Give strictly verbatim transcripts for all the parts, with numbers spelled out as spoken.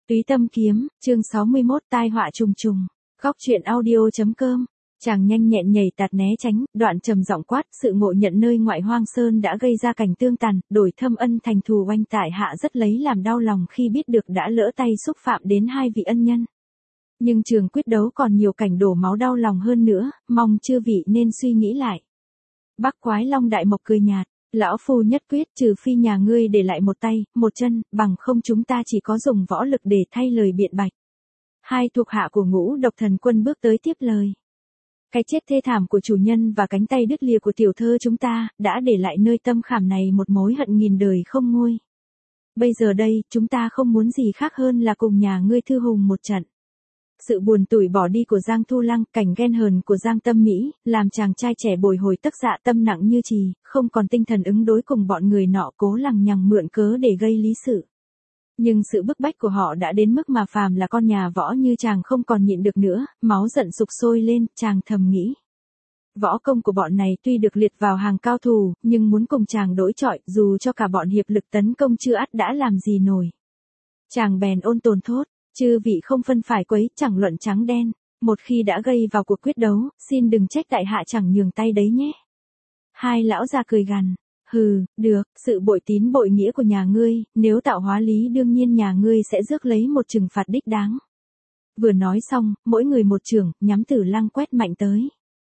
Túy Tâm Kiếm, chương sáu mươi mốt tai họa trùng trùng. Góc truyện audio.com. Chàng nhanh nhẹn nhảy tạt né tránh, đoạn trầm giọng quát, sự ngộ nhận nơi ngoại hoang sơn đã gây ra cảnh tương tàn, đổi thâm ân thành thù oanh tại hạ rất lấy làm đau lòng khi biết được đã lỡ tay xúc phạm đến hai vị ân nhân. Nhưng trường quyết đấu còn nhiều cảnh đổ máu đau lòng hơn nữa, mong chư vị nên suy nghĩ lại. Bắc Quái Long Đại Mộc cười nhạt, lão phu nhất quyết trừ phi nhà ngươi để lại một tay, một chân, bằng không chúng ta chỉ có dùng võ lực để thay lời biện bạch. Hai thuộc hạ của Ngũ Độc Thần Quân bước tới tiếp lời. Cái chết thê thảm của chủ nhân và cánh tay đứt lìa của tiểu thơ chúng ta, đã để lại nơi tâm khảm này một mối hận nghìn đời không nguôi. Bây giờ đây, chúng ta không muốn gì khác hơn là cùng nhà ngươi thư hùng một trận. Sự buồn tủi bỏ đi của Giang Thu Lăng, cảnh ghen hờn của Giang Tâm Mỹ, làm chàng trai trẻ bồi hồi tức dạ tâm nặng như trì, không còn tinh thần ứng đối cùng bọn người nọ cố lằng nhằng mượn cớ để gây lý sự. Nhưng sự bức bách của họ đã đến mức mà phàm là con nhà võ như chàng không còn nhịn được nữa, máu giận sục sôi lên, chàng thầm nghĩ. Võ công của bọn này tuy được liệt vào hàng cao thủ, nhưng muốn cùng chàng đối chọi, dù cho cả bọn hiệp lực tấn công chưa ắt đã làm gì nổi. Chàng bèn ôn tồn thốt, chư vị không phân phải quấy, chẳng luận trắng đen, một khi đã gây vào cuộc quyết đấu, xin đừng trách tại hạ chẳng nhường tay đấy nhé. Hai lão già cười gằn. Hừ, được, sự bội tín bội nghĩa của nhà ngươi, nếu tạo hóa lý đương nhiên nhà ngươi sẽ rước lấy một trừng phạt đích đáng. Vừa nói xong, mỗi người một chưởng, nhắm Tử Lăng quét mạnh tới.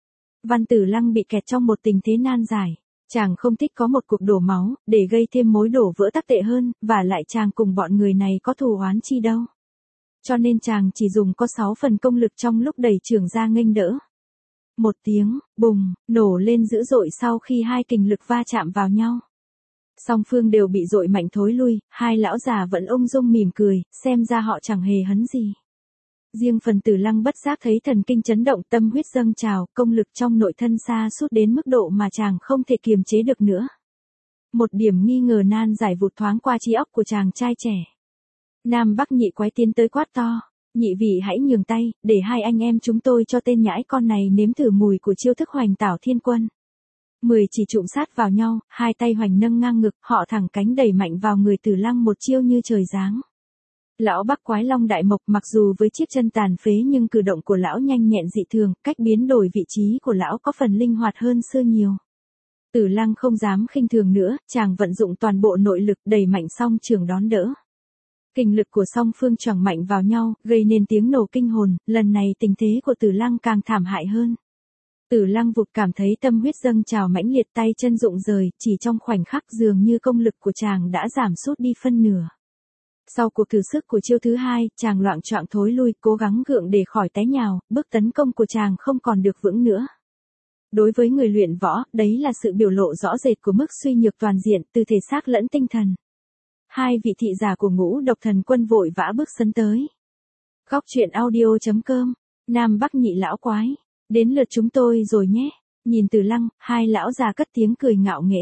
Văn Tử Lăng bị kẹt trong một tình thế nan giải. Chàng không thích có một cuộc đổ máu, để gây thêm mối đổ vỡ tắc tệ hơn, và lại chàng cùng bọn người này có thù oán chi đâu. Cho nên chàng chỉ dùng có sáu phần công lực trong lúc đẩy chưởng ra nghênh đỡ. Một tiếng, bùng, nổ lên dữ dội sau khi hai kình lực va chạm vào nhau. Song phương đều bị dội mạnh thối lui, hai lão già vẫn ung dung mỉm cười, xem ra họ chẳng hề hấn gì. Riêng phần Tử Lăng bất giác thấy thần kinh chấn động, tâm huyết dâng trào, công lực trong nội thân sa sút đến mức độ mà chàng không thể kiềm chế được nữa. Một điểm nghi ngờ nan giải vụt thoáng qua trí óc của chàng trai trẻ. Nam Bắc Nhị Quái tiến tới quát to. Nhị vị hãy nhường tay, để hai anh em chúng tôi cho tên nhãi con này nếm thử mùi của chiêu thức Hoành Tảo Thiên Quân. Mười chỉ trụm sát vào nhau, hai tay hoành nâng ngang ngực, họ thẳng cánh đẩy mạnh vào người Tử Lăng một chiêu như trời giáng. Lão Bắc Quái Long Đại Mộc mặc dù với chiếc chân tàn phế nhưng cử động của lão nhanh nhẹn dị thường, cách biến đổi vị trí của lão có phần linh hoạt hơn xưa nhiều. Tử Lăng không dám khinh thường nữa, chàng vận dụng toàn bộ nội lực đẩy mạnh song chưởng đón đỡ. Kình lực của song phương choàng mạnh vào nhau, gây nên tiếng nổ kinh hồn, lần này tình thế của Tử Lăng càng thảm hại hơn. Tử Lăng vụt cảm thấy tâm huyết dâng trào mãnh liệt, tay chân rụng rời, chỉ trong khoảnh khắc dường như công lực của chàng đã giảm sút đi phân nửa. Sau cuộc thử sức của chiêu thứ hai, chàng loạng choạng thối lui, cố gắng gượng để khỏi té nhào, bước tấn công của chàng không còn được vững nữa. Đối với người luyện võ, đấy là sự biểu lộ rõ rệt của mức suy nhược toàn diện, từ thể xác lẫn tinh thần. Hai vị thị giả của Ngũ Độc Thần Quân vội vã bước sấn tới. Góc truyện audio.com. Nam Bắc Nhị Lão Quái. Đến lượt chúng tôi rồi nhé. Nhìn Tử Lăng, hai lão già cất tiếng cười ngạo nghễ.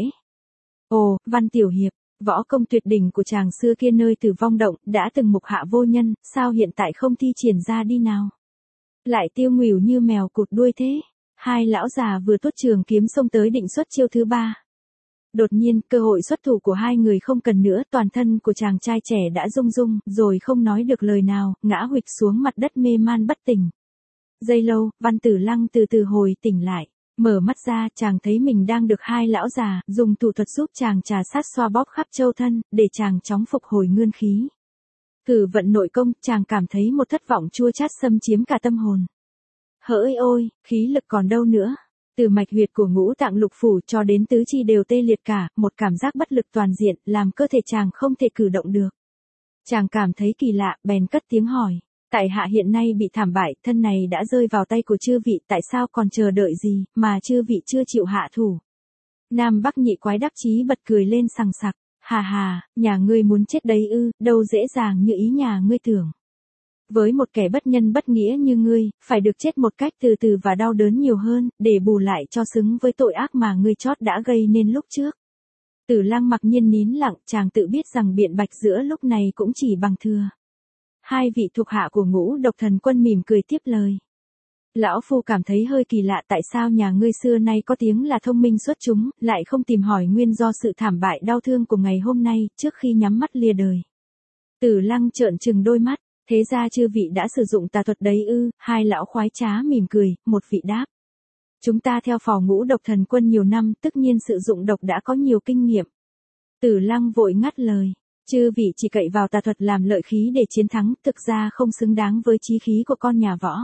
Ồ, Văn Tiểu Hiệp, võ công tuyệt đỉnh của chàng xưa kia nơi Tử Vong Động, đã từng mục hạ vô nhân, sao hiện tại không thi triển ra đi nào? Lại tiêu nghỉu như mèo cụt đuôi thế. Hai lão già vừa tuốt trường kiếm xông tới định xuất chiêu thứ ba. Đột nhiên, cơ hội xuất thủ của hai người không cần nữa, toàn thân của chàng trai trẻ đã rung rung, rồi không nói được lời nào, ngã huỵch xuống mặt đất mê man bất tỉnh. Giây lâu, Văn Tử Lăng từ từ hồi tỉnh lại, mở mắt ra, chàng thấy mình đang được hai lão già, dùng thủ thuật giúp chàng trà sát xoa bóp khắp châu thân, để chàng chóng phục hồi nguyên khí. Cử vận nội công, chàng cảm thấy một thất vọng chua chát xâm chiếm cả tâm hồn. Hỡi ôi, khí lực còn đâu nữa. Từ mạch huyệt của ngũ tạng lục phủ cho đến tứ chi đều tê liệt cả, một cảm giác bất lực toàn diện, làm cơ thể chàng không thể cử động được. Chàng cảm thấy kỳ lạ, bèn cất tiếng hỏi, tại hạ hiện nay bị thảm bại, thân này đã rơi vào tay của chư vị, tại sao còn chờ đợi gì, mà chư vị chưa chịu hạ thủ. Nam Bắc Nhị Quái đắc chí bật cười lên sằng sặc, hà hà, nhà ngươi muốn chết đấy ư, đâu dễ dàng như ý nhà ngươi tưởng. Với một kẻ bất nhân bất nghĩa như ngươi, phải được chết một cách từ từ và đau đớn nhiều hơn, để bù lại cho xứng với tội ác mà ngươi chót đã gây nên lúc trước. Tử Lăng mặc nhiên nín lặng, chàng tự biết rằng biện bạch giữa lúc này cũng chỉ bằng thừa. Hai vị thuộc hạ của Ngũ Độc Thần Quân mỉm cười tiếp lời. Lão phu cảm thấy hơi kỳ lạ, tại sao nhà ngươi xưa nay có tiếng là thông minh xuất chúng, lại không tìm hỏi nguyên do sự thảm bại đau thương của ngày hôm nay, trước khi nhắm mắt lìa đời. Tử Lăng trợn trừng đôi mắt. Thế ra chư vị đã sử dụng tà thuật đấy ư? Hai lão khoái trá mỉm cười, một vị đáp. Chúng ta theo phò Ngũ Độc Thần Quân nhiều năm, tất nhiên sử dụng độc đã có nhiều kinh nghiệm. Tử Lăng vội ngắt lời. Chư vị chỉ cậy vào tà thuật làm lợi khí để chiến thắng, thực ra không xứng đáng với chí khí của con nhà võ.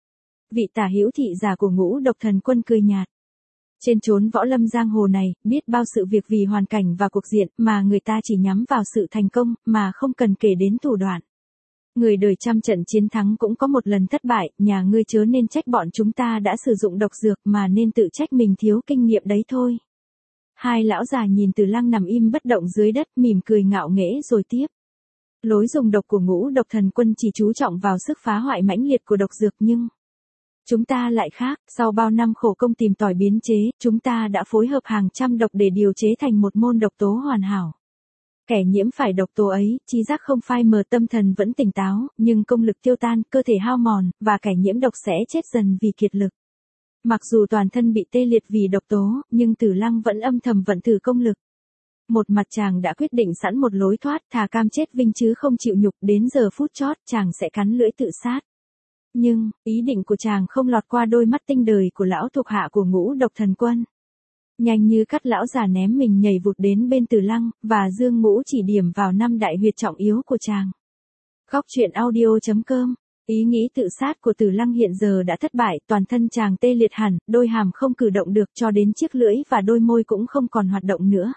Vị tả hữu thị giả của Ngũ Độc Thần Quân cười nhạt. Trên chốn võ lâm giang hồ này, biết bao sự việc vì hoàn cảnh và cuộc diện mà người ta chỉ nhắm vào sự thành công, mà không cần kể đến thủ đoạn. Người đời trăm trận chiến thắng cũng có một lần thất bại, nhà ngươi chớ nên trách bọn chúng ta đã sử dụng độc dược mà nên tự trách mình thiếu kinh nghiệm đấy thôi. Hai lão già nhìn Từ Lăng nằm im bất động dưới đất mỉm cười ngạo nghễ rồi tiếp. Lối dùng độc của Ngũ Độc Thần Quân chỉ chú trọng vào sức phá hoại mãnh liệt của độc dược nhưng chúng ta lại khác, sau bao năm khổ công tìm tòi biến chế, chúng ta đã phối hợp hàng trăm độc để điều chế thành một môn độc tố hoàn hảo. Kẻ nhiễm phải độc tố ấy, trí giác không phai mờ tâm thần vẫn tỉnh táo, nhưng công lực tiêu tan, cơ thể hao mòn, và kẻ nhiễm độc sẽ chết dần vì kiệt lực. Mặc dù toàn thân bị tê liệt vì độc tố, nhưng Tử Lăng vẫn âm thầm vận thử công lực. Một mặt chàng đã quyết định sẵn một lối thoát, thà cam chết vinh chứ không chịu nhục, đến giờ phút chót chàng sẽ cắn lưỡi tự sát. Nhưng, ý định của chàng không lọt qua đôi mắt tinh đời của lão thuộc hạ của Ngũ Độc Thần Quân. Nhanh như cắt lão già ném mình nhảy vụt đến bên Tử Lăng, và dương mũ chỉ điểm vào năm đại huyệt trọng yếu của chàng. Góc truyện audio chấm com. Ý nghĩ tự sát của Tử Lăng hiện giờ đã thất bại, toàn thân chàng tê liệt hẳn, đôi hàm không cử động được cho đến chiếc lưỡi và đôi môi cũng không còn hoạt động nữa.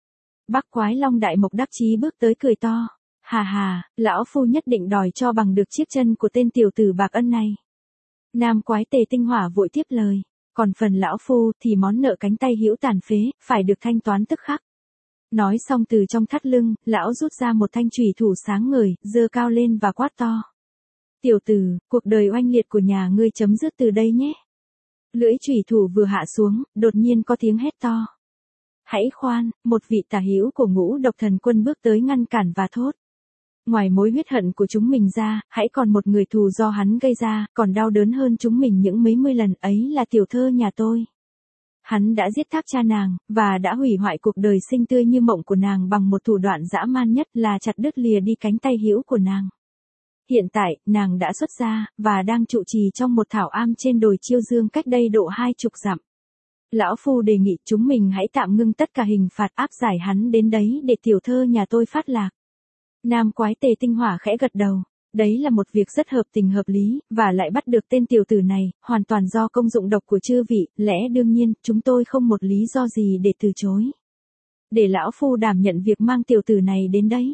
Bắc Quái Long Đại Mộc đắc chí bước tới cười to. Hà hà, lão phu nhất định đòi cho bằng được chiếc chân của tên tiểu tử bạc ân này. Nam Quái Tề Tinh Hỏa vội tiếp lời. Còn phần lão phu thì món nợ cánh tay hữu tàn phế, phải được thanh toán tức khắc. Nói xong từ trong thắt lưng, lão rút ra một thanh chùy thủ sáng ngời, giơ cao lên và quát to. Tiểu tử, cuộc đời oanh liệt của nhà ngươi chấm dứt từ đây nhé. Lưỡi chùy thủ vừa hạ xuống, đột nhiên có tiếng hét to. Hãy khoan, một vị tả hữu của Ngũ Độc Thần Quân bước tới ngăn cản và thốt. Ngoài mối huyết hận của chúng mình ra, hãy còn một người thù do hắn gây ra, còn đau đớn hơn chúng mình những mấy mươi lần, ấy là tiểu thơ nhà tôi. Hắn đã giết thác cha nàng, và đã hủy hoại cuộc đời xinh tươi như mộng của nàng bằng một thủ đoạn dã man nhất là chặt đứt lìa đi cánh tay hữu của nàng. Hiện tại, nàng đã xuất gia, và đang trụ trì trong một thảo am trên đồi Chiêu Dương cách đây độ hai chục dặm. Lão phu đề nghị chúng mình hãy tạm ngưng tất cả hình phạt áp giải hắn đến đấy để tiểu thơ nhà tôi phát lạc. Nam Quái Tề Tinh Hỏa khẽ gật đầu. Đấy là một việc rất hợp tình hợp lý, và lại bắt được tên tiểu tử này, hoàn toàn do công dụng độc của chư vị, lẽ đương nhiên, chúng tôi không một lý do gì để từ chối. Để lão phu đảm nhận việc mang tiểu tử này đến đấy.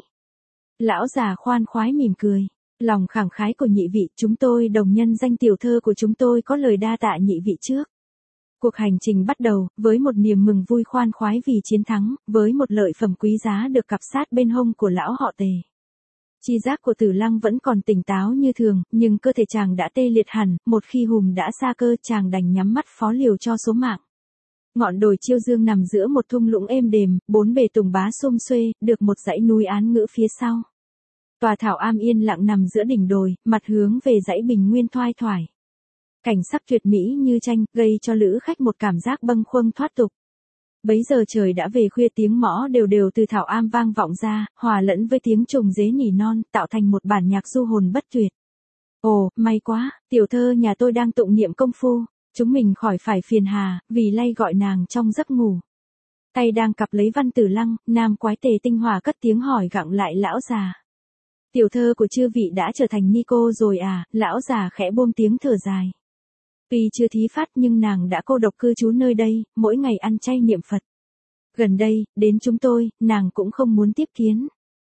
Lão già khoan khoái mỉm cười. Lòng khẳng khái của nhị vị, chúng tôi đồng nhân danh tiểu thơ của chúng tôi có lời đa tạ nhị vị trước. Cuộc hành trình bắt đầu, với một niềm mừng vui khoan khoái vì chiến thắng, với một lợi phẩm quý giá được cặp sát bên hông của lão họ Tề. Chi giác của Tử Lăng vẫn còn tỉnh táo như thường, nhưng cơ thể chàng đã tê liệt hẳn, một khi hùm đã xa cơ chàng đành nhắm mắt phó liều cho số mạng. Ngọn đồi Chiêu Dương nằm giữa một thung lũng êm đềm, bốn bề tùng bá xum xuê, được một dãy núi án ngữ phía sau. Tòa thảo am yên lặng nằm giữa đỉnh đồi, mặt hướng về dãy bình nguyên thoai thoải. Cảnh sắc tuyệt mỹ như tranh, gây cho lữ khách một cảm giác bâng khuâng thoát tục. Bấy giờ trời đã về khuya, tiếng mõ đều đều từ thảo am vang vọng ra, hòa lẫn với tiếng trùng dế nỉ non, tạo thành một bản nhạc du hồn bất tuyệt. Ồ, may quá, tiểu thơ nhà tôi đang tụng niệm công phu, chúng mình khỏi phải phiền hà, vì lay gọi nàng trong giấc ngủ. Tay đang cặp lấy Văn Tử Lăng, Nam Quái Tề Tinh Hỏa cất tiếng hỏi gặng lại lão già. Tiểu thơ của chư vị đã trở thành ni cô rồi à? Lão già khẽ buông tiếng thở dài. Tuy chưa thí phát nhưng nàng đã cô độc cư trú nơi đây, mỗi ngày ăn chay niệm Phật. Gần đây, đến chúng tôi, nàng cũng không muốn tiếp kiến.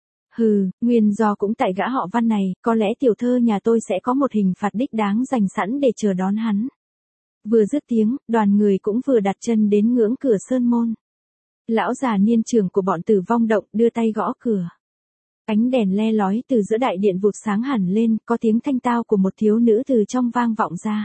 Hừ, nguyên do cũng tại gã họ Văn này, có lẽ tiểu thơ nhà tôi sẽ có một hình phạt đích đáng dành sẵn để chờ đón hắn. Vừa dứt tiếng, đoàn người cũng vừa đặt chân đến ngưỡng cửa sơn môn. Lão già niên trưởng của bọn Tử Vong Động đưa tay gõ cửa. Ánh đèn le lói từ giữa đại điện vụt sáng hẳn lên, có tiếng thanh tao của một thiếu nữ từ trong vang vọng ra.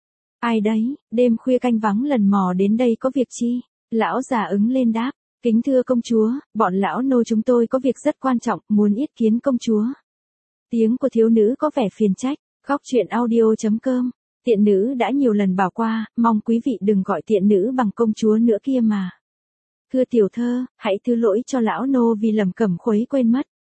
Ai đấy, đêm khuya canh vắng lần mò đến đây có việc chi? Lão già ứng lên đáp. Kính thưa công chúa, bọn lão nô chúng tôi có việc rất quan trọng, muốn yết kiến công chúa. Tiếng của thiếu nữ có vẻ phiền trách. Góc truyện audio chấm com. Tiện nữ đã nhiều lần bảo qua, mong quý vị đừng gọi tiện nữ bằng công chúa nữa kia mà. Thưa tiểu thơ, hãy thứ lỗi cho lão nô vì lầm cẩm khuấy quên mất.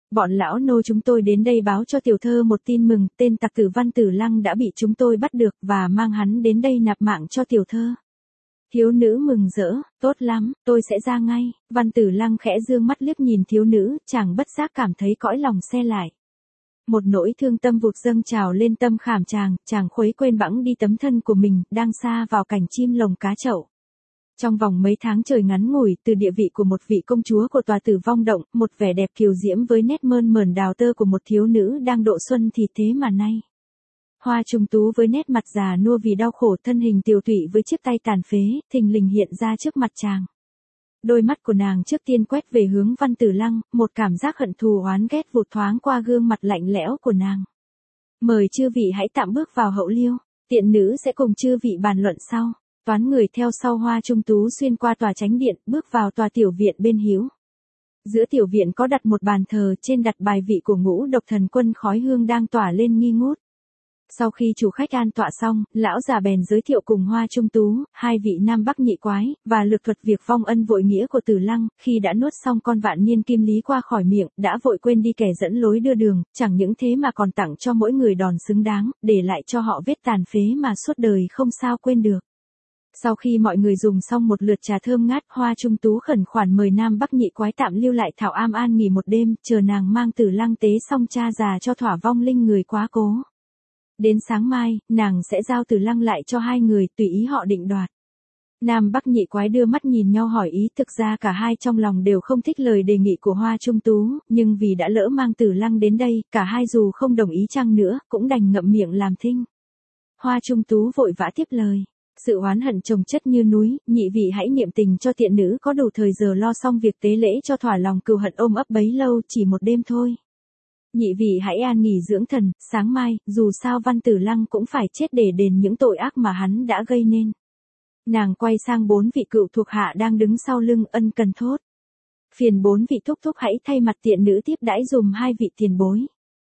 Bọn lão nô chúng tôi đến đây báo cho tiểu thơ một tin mừng, tên tặc tử Văn Tử Lăng đã bị chúng tôi bắt được và mang hắn đến đây nạp mạng cho tiểu thơ. Thiếu nữ mừng rỡ, tốt lắm, tôi sẽ ra ngay. Văn Tử Lăng khẽ dương mắt liếc nhìn thiếu nữ, chàng bất giác cảm thấy cõi lòng se lại. Một nỗi thương tâm vụt dâng trào lên tâm khảm chàng, chàng khuấy quên bẵng đi tấm thân của mình, đang xa vào cảnh chim lồng cá chậu. Trong vòng mấy tháng trời ngắn ngủi, từ địa vị của một vị công chúa của tòa Tử Vong Động, một vẻ đẹp kiều diễm với nét mơn mởn đào tơ của một thiếu nữ đang độ xuân thì thế mà nay. Hoa Trung Tú với nét mặt già nua vì đau khổ, thân hình tiều tụy với chiếc tay tàn phế, thình lình hiện ra trước mặt chàng. Đôi mắt của nàng trước tiên quét về hướng Văn Tử Lăng, một cảm giác hận thù oán ghét vụt thoáng qua gương mặt lạnh lẽo của nàng. Mời chư vị hãy tạm bước vào hậu liêu, tiện nữ sẽ cùng chư vị bàn luận sau. Toán người theo sau Hoa Trung Tú xuyên qua tòa chánh điện, bước vào tòa tiểu viện bên hữu. Giữa tiểu viện có đặt một bàn thờ, trên đặt bài vị của Ngũ Độc Thần Quân, khói hương đang tỏa lên nghi ngút. Sau khi chủ khách an tọa xong, lão già bèn giới thiệu cùng Hoa Trung Tú, hai vị nam bắc nhị quái, và lược thuật việc vong ân vội nghĩa của Tử Lăng, khi đã nuốt xong con vạn niên kim lý qua khỏi miệng, đã vội quên đi kẻ dẫn lối đưa đường, chẳng những thế mà còn tặng cho mỗi người đòn xứng đáng, để lại cho họ vết tàn phế mà suốt đời không sao quên được. Sau khi mọi người dùng xong một lượt trà thơm ngát, Hoa Trung Tú khẩn khoản mời nam bắc nhị quái tạm lưu lại Thảo Am an nghỉ một đêm, chờ nàng mang Tử Lăng tế xong cha già cho thỏa vong linh người quá cố. Đến sáng mai, nàng sẽ giao Tử Lăng lại cho hai người, tùy ý họ định đoạt. Nam bắc nhị quái đưa mắt nhìn nhau hỏi ý, thực ra cả hai trong lòng đều không thích lời đề nghị của Hoa Trung Tú, nhưng vì đã lỡ mang Tử Lăng đến đây, cả hai dù không đồng ý chăng nữa, cũng đành ngậm miệng làm thinh. Hoa Trung Tú vội vã tiếp lời. Sự oán hận chồng chất như núi, nhị vị hãy niệm tình cho tiện nữ có đủ thời giờ lo xong việc tế lễ cho thỏa lòng cừu hận ôm ấp bấy lâu, chỉ một đêm thôi. Nhị vị hãy an nghỉ dưỡng thần, sáng mai, dù sao Văn Tử Lăng cũng phải chết để đền những tội ác mà hắn đã gây nên. Nàng quay sang bốn vị cựu thuộc hạ đang đứng sau lưng, ân cần thốt. Phiền bốn vị thúc thúc hãy thay mặt tiện nữ tiếp đãi dùm hai vị tiền bối.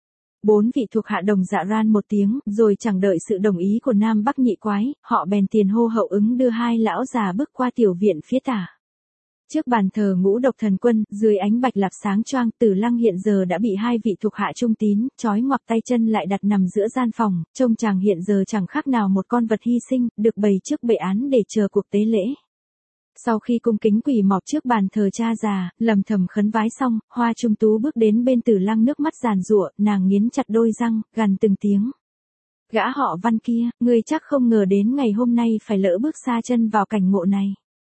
Bốn vị thuộc hạ đồng dạ ran một tiếng, rồi chẳng đợi sự đồng ý của nam bắc nhị quái, họ bèn tiền hô hậu ứng đưa hai lão già bước qua tiểu viện phía tả. Trước bàn thờ Ngũ Độc Thần Quân, dưới ánh bạch lạc sáng choang, Tử Lăng hiện giờ đã bị hai vị thuộc hạ trung tín, trói ngoặc tay chân lại đặt nằm giữa gian phòng, trông chàng hiện giờ chẳng khác nào một con vật hy sinh, được bày trước bệ án để chờ cuộc tế lễ. Sau khi cung kính quỳ mọp trước bàn thờ cha già, lầm thầm khấn vái xong, Hoa Trung Tú bước đến bên Tử Lăng, nước mắt giàn giụa, nàng nghiến chặt đôi răng, gằn từng tiếng. Gã họ Văn kia, ngươi chắc không ngờ đến ngày hôm nay phải lỡ bước xa chân vào cảnh ngộ này.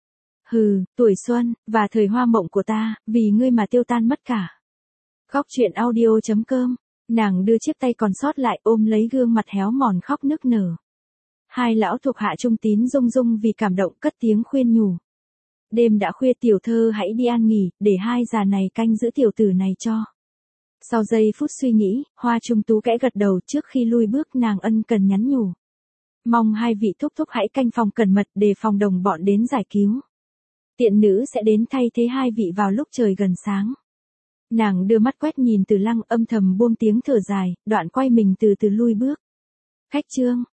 Hừ, tuổi xuân, và thời hoa mộng của ta, vì ngươi mà tiêu tan mất cả. Khóc chuyện audio chấm com, nàng đưa chiếc tay còn sót lại ôm lấy gương mặt héo mòn khóc nức nở. Hai lão thuộc hạ trung tín rung rung vì cảm động cất tiếng khuyên nhủ. Đêm đã khuya, tiểu thơ hãy đi an nghỉ, để hai già này canh giữ tiểu tử này cho. Sau giây phút suy nghĩ, Hoa Trung Tú kẽ gật đầu, trước khi lui bước nàng ân cần nhắn nhủ. Mong hai vị thúc thúc hãy canh phòng cẩn mật, đề phòng đồng bọn đến giải cứu. Tiện nữ sẽ đến thay thế hai vị vào lúc trời gần sáng. Nàng đưa mắt quét nhìn Tử Lăng, âm thầm buông tiếng thở dài, đoạn quay mình từ từ lui bước. Khách trương,